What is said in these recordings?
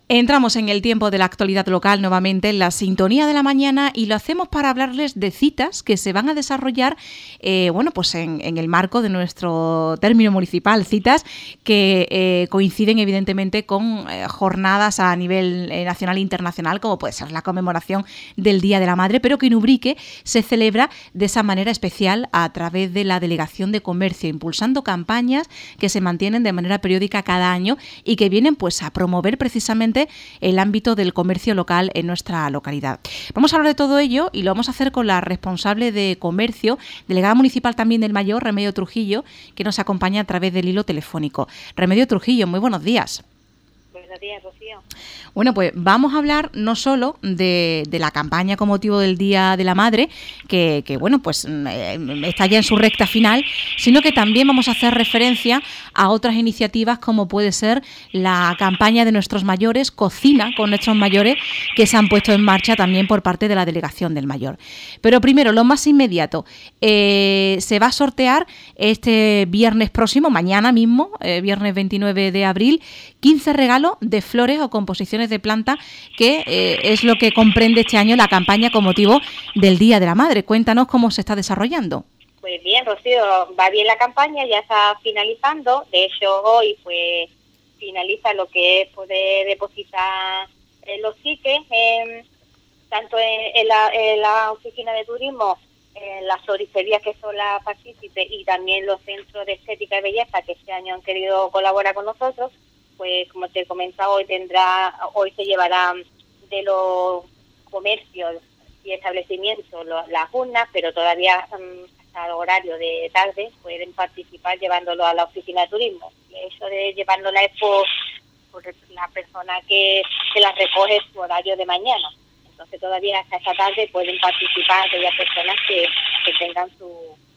Entramos en el tiempo de la actualidad local nuevamente en la sintonía de la mañana y lo hacemos para hablarles de citas que se van a desarrollar pues en el marco de nuestro término municipal, citas que coinciden evidentemente con jornadas a nivel nacional e internacional, como puede ser la conmemoración del Día de la Madre, pero que en Ubrique se celebra de esa manera especial a través de la Delegación de Comercio, impulsando campañas que se mantienen de manera periódica cada año y que vienen pues a promover precisamente el ámbito del comercio local en nuestra localidad. Vamos a hablar de todo ello y lo vamos a hacer con la responsable de comercio, delegada municipal también del Mayor, Remedio Trujillo, que nos acompaña a través del hilo telefónico. Remedio Trujillo, muy buenos días. Buenos días, Rocío. Bueno, pues vamos a hablar no solo de la campaña con motivo del Día de la Madre, que está ya en su recta final, sino que también vamos a hacer referencia a otras iniciativas como puede ser la campaña de nuestros mayores, Cocina con nuestros mayores, que se han puesto en marcha también por parte de la Delegación del Mayor. Pero primero, lo más inmediato, se va a sortear este viernes próximo, mañana mismo, viernes 29 de abril, 15 regalos de flores o composiciones de planta, que es lo que comprende este año la campaña con motivo del Día de la Madre. Cuéntanos cómo se está desarrollando. Pues bien, Rocío, va bien la campaña, ya está finalizando. De hecho, hoy pues finaliza lo que es poder depositar los tickets, tanto en la oficina de turismo, en las floristerías que son las partícipes y también los centros de estética y belleza que este año han querido colaborar con nosotros. Pues como te he comentado, hoy se llevarán de los comercios y establecimientos las urnas, pero todavía hasta el horario de tarde pueden participar llevándolo a la oficina de turismo. Y eso de llevándola es por la persona que las recoge su horario de mañana. Entonces todavía hasta esta tarde pueden participar aquellas personas que tengan su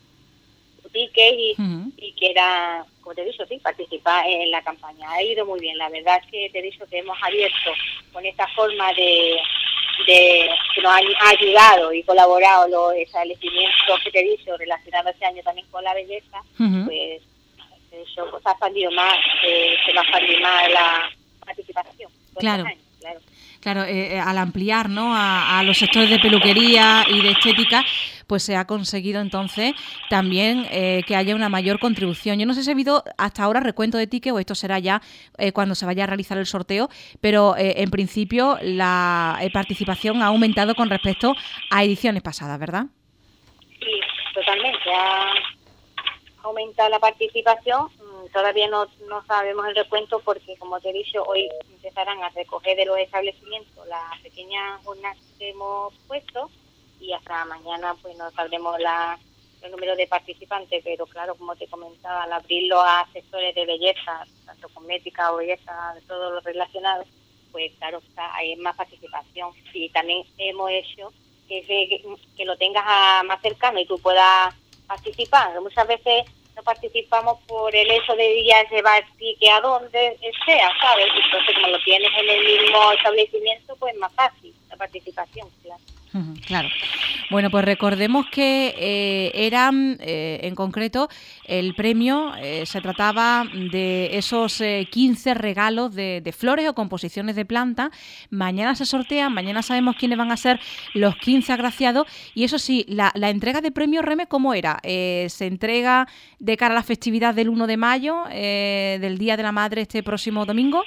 ticket y quiera, como te he dicho, sí, participar en la campaña. Ha ido muy bien, la verdad es que te he dicho que hemos abierto con esta forma de que nos han ayudado y colaborado los establecimientos que te he dicho relacionados este año también con la belleza, pues de hecho pues, se ha expandido más, se va a expandir más la participación. Claro. Claro, al ampliar, ¿no?, a los sectores de peluquería y de estética, pues se ha conseguido entonces también que haya una mayor contribución. Yo no sé si ha habido hasta ahora recuento de tickets o esto será ya cuando se vaya a realizar el sorteo, pero en principio la participación ha aumentado con respecto a ediciones pasadas, ¿verdad? Sí, totalmente. Ha aumentado la participación. Todavía no sabemos el recuento porque, como te he dicho, hoy empezarán a recoger de los establecimientos las pequeñas urnas que hemos puesto y hasta mañana pues no sabremos el número de participantes, pero claro, como te comentaba, al abrirlo a sectores de belleza, tanto cosmética o belleza, de todo lo relacionado, pues claro, hay más participación. Y también hemos hecho que lo tengas más cercano y tú puedas participar. Muchas veces no participamos por el hecho de ya llevar el ticket a donde sea, ¿sabes? Entonces, como lo tienes en el mismo establecimiento, pues más fácil la participación, claro. Claro. Bueno, pues recordemos que eran, en concreto, el premio se trataba de esos 15 regalos de flores o composiciones de planta. Mañana se sortean, mañana sabemos quiénes van a ser los 15 agraciados. Y eso sí, la entrega de premios, Reme, ¿cómo era? ¿Se entrega de cara a la festividad del 1 de mayo, del Día de la Madre, este próximo domingo?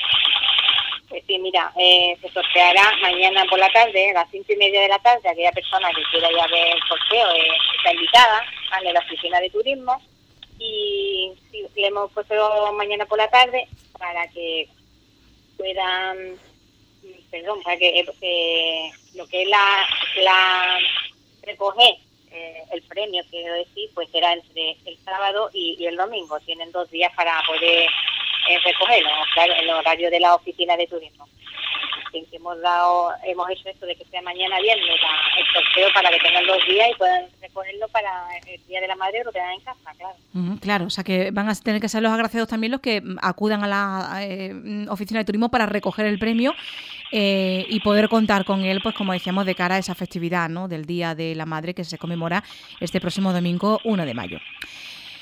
Sí, mira, se sorteará mañana por la tarde, a las 5:30 de la tarde. Aquella persona que quiera ya ver el sorteo está invitada a la oficina de turismo y sí, le hemos puesto mañana por la tarde para que puedan, para que lo que es la recoger el premio, quiero decir, pues será entre el sábado y el domingo. Tienen 2 días para poder recogerlo, claro, en el horario de la oficina de turismo. Así que hemos hecho esto de que sea mañana viernes el sorteo para que tengan 2 días y puedan recogerlo para el Día de la Madre, lo tengan en casa, claro. Claro, o sea que van a tener que ser los agraciados también los que acudan a la oficina de turismo para recoger el premio y poder contar con él, pues como decíamos, de cara a esa festividad, ¿no?, del Día de la Madre que se conmemora este próximo domingo 1 de mayo.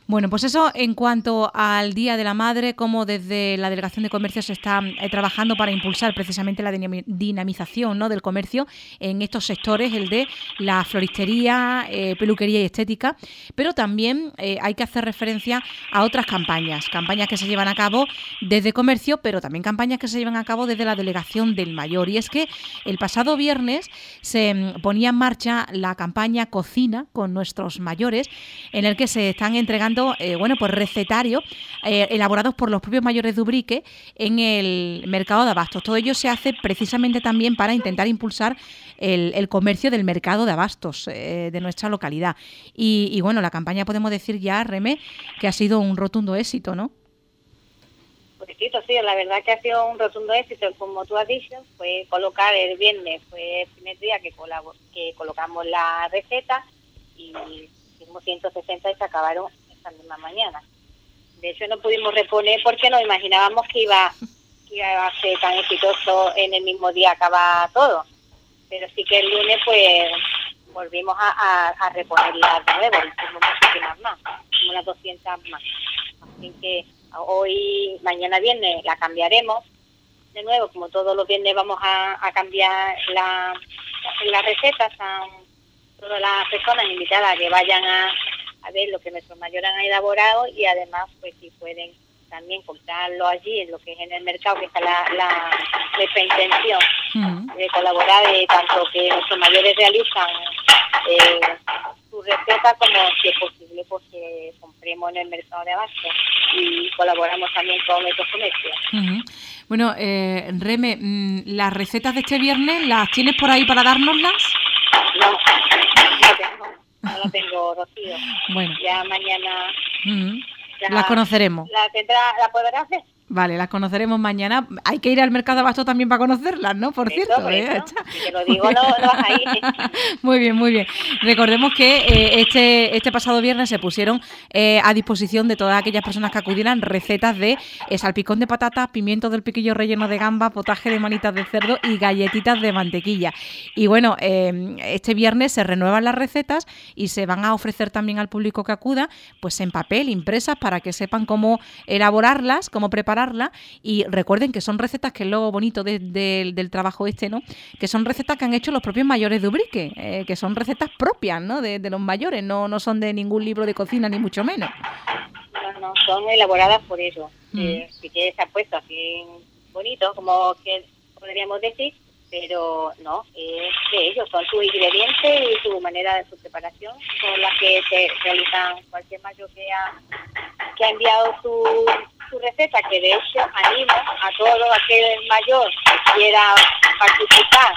Bueno, pues eso en cuanto al Día de la Madre, como desde la Delegación de Comercio se está trabajando para impulsar precisamente la dinamización, ¿no?, del comercio en estos sectores, el de la floristería, peluquería y estética, pero también hay que hacer referencia a otras campañas que se llevan a cabo desde comercio, pero también campañas que se llevan a cabo desde la Delegación del Mayor. Y es que el pasado viernes se ponía en marcha la campaña Cocina con nuestros mayores, en el que se están entregando pues recetarios elaborados por los propios mayores de Ubrique en el mercado de abastos. Todo ello se hace precisamente también para intentar impulsar el comercio del mercado de abastos de nuestra localidad. Y bueno, la campaña podemos decir ya, Reme, que ha sido un rotundo éxito, ¿no? Pues sí, la verdad que ha sido un rotundo éxito, como tú has dicho, fue colocar el viernes, fue el primer día que colocamos la receta y hicimos 160 y se acabaron esa misma mañana. De hecho no pudimos reponer porque nos imaginábamos que iba a ser tan exitoso en el mismo día acabar todo, pero sí que el lunes pues volvimos a reponerlas de nuevo, hicimos muchísimas más, como unas 200 más, así que hoy, mañana viernes la cambiaremos de nuevo, como todos los viernes vamos a cambiar las recetas a todas las personas invitadas a que vayan a ver lo que nuestros mayores han elaborado y además pues si pueden también comprarlo allí en lo que es en el mercado, que está nuestra intención de colaborar, tanto que nuestros mayores realizan sus recetas como si es posible pues que compremos en el mercado de abasto y colaboramos también con estos comercios. Bueno, Reme, ¿las recetas de este viernes las tienes por ahí para dárnoslas? No la tengo, Rocío. Bueno. Ya mañana... Ya las conoceremos. ¿La podrás hacer? Vale, las conoceremos mañana. Hay que ir al mercado de abasto también para conocerlas, ¿no? Por cierto. Si te lo digo, no vas a ir. Muy bien, muy bien. Recordemos que este pasado viernes se pusieron a disposición de todas aquellas personas que acudieran recetas de salpicón de patatas, pimientos del piquillo relleno de gamba, potaje de manitas de cerdo y galletitas de mantequilla. Y bueno, este viernes se renuevan las recetas y se van a ofrecer también al público que acuda, pues en papel, impresas, para que sepan cómo elaborarlas, cómo prepararlas. Y recuerden que son recetas, que es lo bonito del trabajo ¿no? Que son recetas que han hecho los propios mayores de Ubrique, que son recetas propias, ¿no? de los mayores, no son de ningún libro de cocina ni mucho menos. No, son elaboradas por ellos. Sí que se ha puesto así bonito, como que podríamos decir, pero no, es de ellos, son sus ingredientes y su manera de su preparación, son las que se realizan cualquier mayor que ha enviado su receta, que de hecho animo a todo aquel mayor que quiera participar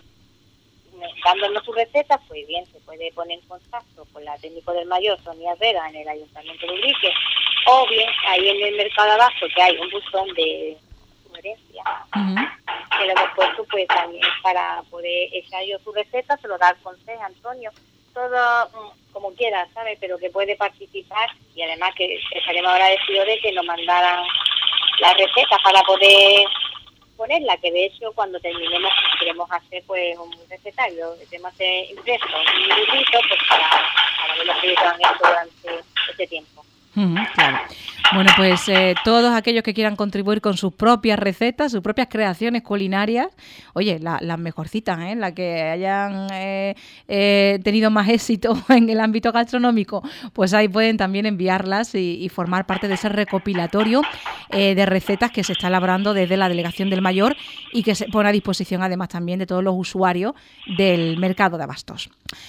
dándonos su receta, pues bien, se puede poner en contacto con la técnico del mayor, Sonia Herrera, en el Ayuntamiento de Ubrique, o bien ahí en el mercado de abasto, que hay un buzón de sugerencia, que lo hemos puesto pues también para poder echar yo su receta, se lo da al consejo Antonio, todo como quiera, ¿sabes? Pero que puede participar y además que estaremos agradecidos de que nos mandaran la receta para poder ponerla, que de hecho cuando terminemos queremos hacer pues un recetario, queremos hacer impreso, un librito pues para ver lo que ellos han hecho durante este tiempo. Claro. Bueno, pues todos aquellos que quieran contribuir con sus propias recetas, sus propias creaciones culinarias, oye, las mejorcitas, las que hayan tenido más éxito en el ámbito gastronómico, pues ahí pueden también enviarlas y formar parte de ese recopilatorio de recetas que se está elaborando desde la Delegación del Mayor y que se pone a disposición además también de todos los usuarios del mercado de abastos.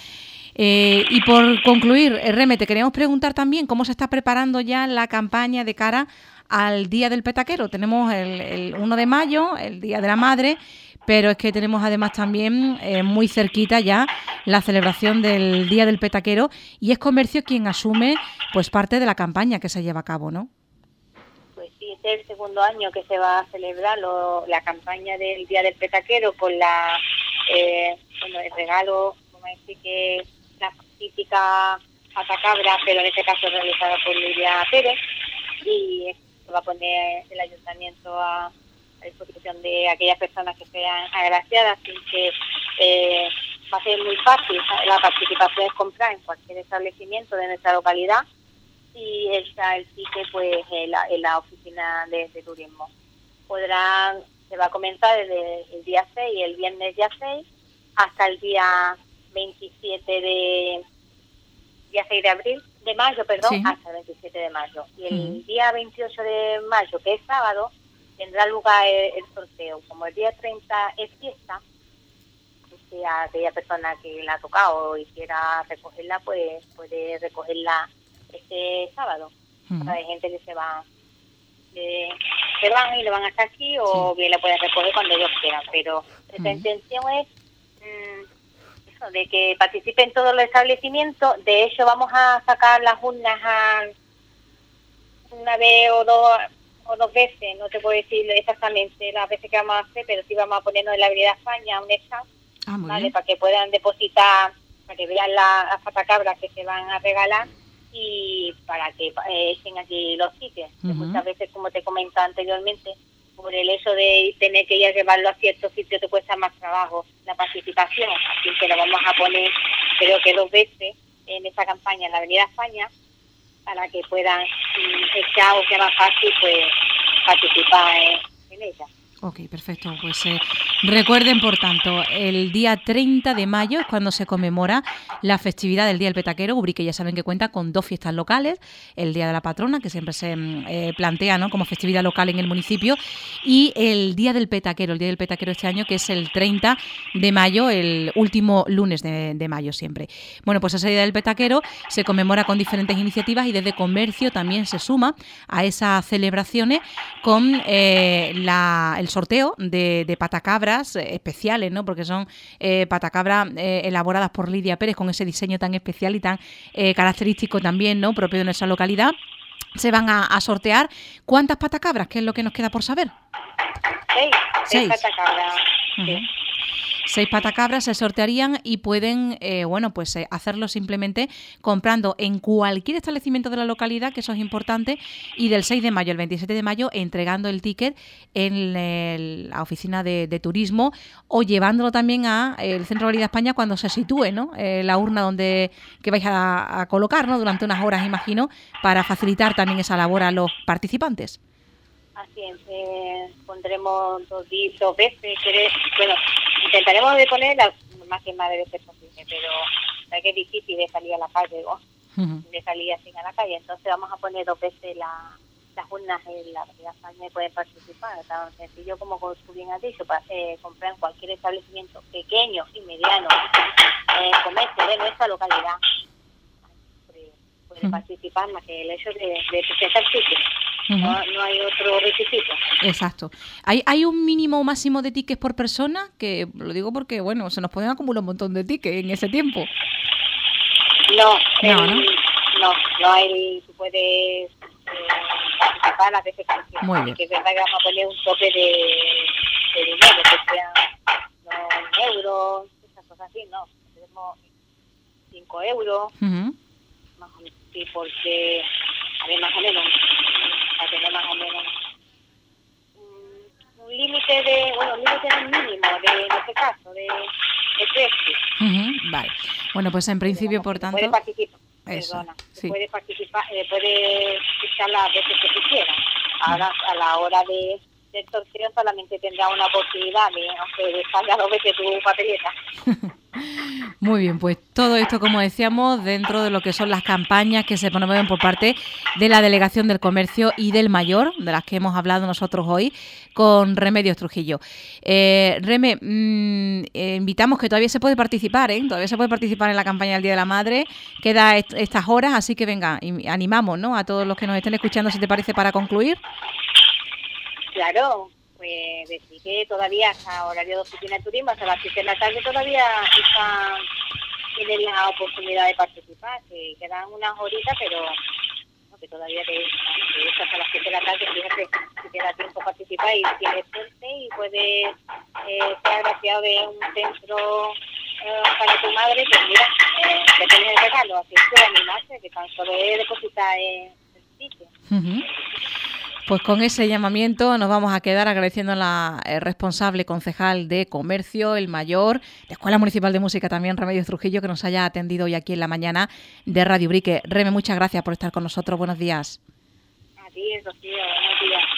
Y por concluir, Reme, te queríamos preguntar también cómo se está preparando ya la campaña de cara al Día del Petaquero. Tenemos el 1 de mayo, el Día de la Madre, pero es que tenemos además también muy cerquita ya la celebración del Día del Petaquero y es Comercio quien asume pues parte de la campaña que se lleva a cabo, ¿no? Pues sí, este es el segundo año que se va a celebrar la campaña del Día del Petaquero con el regalo, como decir que la típica patacabra, pero en este caso realizada por Lidia Pérez, y se va a poner el ayuntamiento a disposición de aquellas personas que sean agraciadas, sin que va a ser muy fácil. La participación es comprar en cualquier establecimiento de nuestra localidad y está el ticket pues en la oficina de turismo. Se va a comenzar desde el día 6, el viernes día 6, hasta el día 27 día 6 de abril, de mayo, perdón, sí, hasta el 27 de mayo. Y el día 28 de mayo, que es sábado, tendrá lugar el sorteo. Como el día 30 es fiesta, si a aquella persona que la ha tocado y quiera recogerla, pues puede recogerla este sábado. Hay gente que se van y le van hasta aquí, o bien la pueden recoger cuando ellos quieran. Pero nuestra intención es eso, de que participen todos los establecimientos. De hecho, vamos a sacar las urnas una vez o dos veces, no te puedo decir exactamente las veces que vamos a hacer, pero sí vamos a ponernos en la Avenida España un stand, ¿vale? Para que puedan depositar, para que vean las patacabras que se van a regalar y para que echen aquí los tickets. Muchas veces, como te comentaba anteriormente, por el hecho de tener que ir a llevarlo a ciertos sitios te cuesta más trabajo la participación, así que lo vamos a poner creo que 2 veces en esta campaña en la Avenida España, para que puedan echar o sea más fácil pues participar en ella. Ok, perfecto. Pues recuerden, por tanto, el día 30 de mayo es cuando se conmemora la festividad del Día del Petaquero. Ubrique ya saben que cuenta con 2 fiestas locales, el Día de la Patrona, que siempre se plantea, ¿no?, como festividad local en el municipio, y el Día del Petaquero, este año, que es el 30 de mayo, el último lunes de mayo siempre. Bueno, pues ese Día del Petaquero se conmemora con diferentes iniciativas y desde Comercio también se suma a esas celebraciones con el sorteo de patacabras especiales, ¿no?, porque son patacabras elaboradas por Lidia Pérez con ese diseño tan especial y tan característico también, ¿no?, propio de nuestra localidad. Se van a sortear. ¿Cuántas patacabras? ¿Qué es lo que nos queda por saber? 6 patacabras. Sí. 6 patacabras se sortearían y pueden hacerlo simplemente comprando en cualquier establecimiento de la localidad, que eso es importante, y del 6 de mayo al 27 de mayo entregando el ticket en la oficina de turismo o llevándolo también a el Centro de Validad España cuando se sitúe, ¿no?, la urna que vais a colocar, ¿no?, durante unas horas, imagino, para facilitar también esa labor a los participantes. Así es, pondremos 2 veces, bueno, intentaremos de poner las más de veces posible, pero es que es difícil de salir a la calle, ¿no? De salir así a la calle, entonces vamos a poner 2 veces las urnas en la Avenida España y pueden participar, tan sencillo como tú bien has dicho, para comprar en cualquier establecimiento pequeño y mediano, comercio de nuestra localidad, puede participar, más que el hecho de presentar tickets. No hay otro requisito. Exacto. ¿Hay un mínimo o máximo de tickets por persona? Que lo digo porque, bueno, se nos pueden acumular un montón de tickets en ese tiempo. No hay. Tú puedes participar las veces que quieras. Muy bien. Que es verdad que vamos a poner un tope de dinero, que sean no, euros, esas cosas así, no. Tenemos 5 euros. Más o menos, sí, porque a ver, más o menos a tener más o menos un límite mínimo en este caso de precio. Vale. Bueno, pues en principio, por tanto, puede participar. Sí. Puede participar, puede fichar las veces que tú quieras. Ahora, a la hora del sorteo solamente tendrá una posibilidad de salga 2 veces tu papeleta. Muy bien, pues todo esto, como decíamos, dentro de lo que son las campañas que se promueven por parte de la Delegación del Comercio y del Mayor, de las que hemos hablado nosotros hoy con Remedios Trujillo. Reme, invitamos que todavía se puede participar, todavía se puede participar en la campaña del Día de la Madre, queda estas horas, así que venga, animamos, ¿no?, a todos los que nos estén escuchando, si te parece, para concluir. Claro. Pues decir que todavía hasta horario de oficina de turismo, hasta las 7 de la tarde todavía tienen la oportunidad de participar, que quedan unas horitas, pero no, que todavía hasta las 7 de la tarde, fíjate, si te da tiempo participar y tienes suerte y puedes ser agraciado de un centro para tu madre, pues mira, que tienes el regalo, así que animarse, que tan solo es depositar el sitio. Pues con ese llamamiento nos vamos a quedar agradeciendo a la responsable concejal de Comercio, el mayor, de Escuela Municipal de Música también, Remedios Trujillo, que nos haya atendido hoy aquí en la mañana de Radio Ubrique. Reme, muchas gracias por estar con nosotros. Buenos días. A ti, Rocío. Buenos días.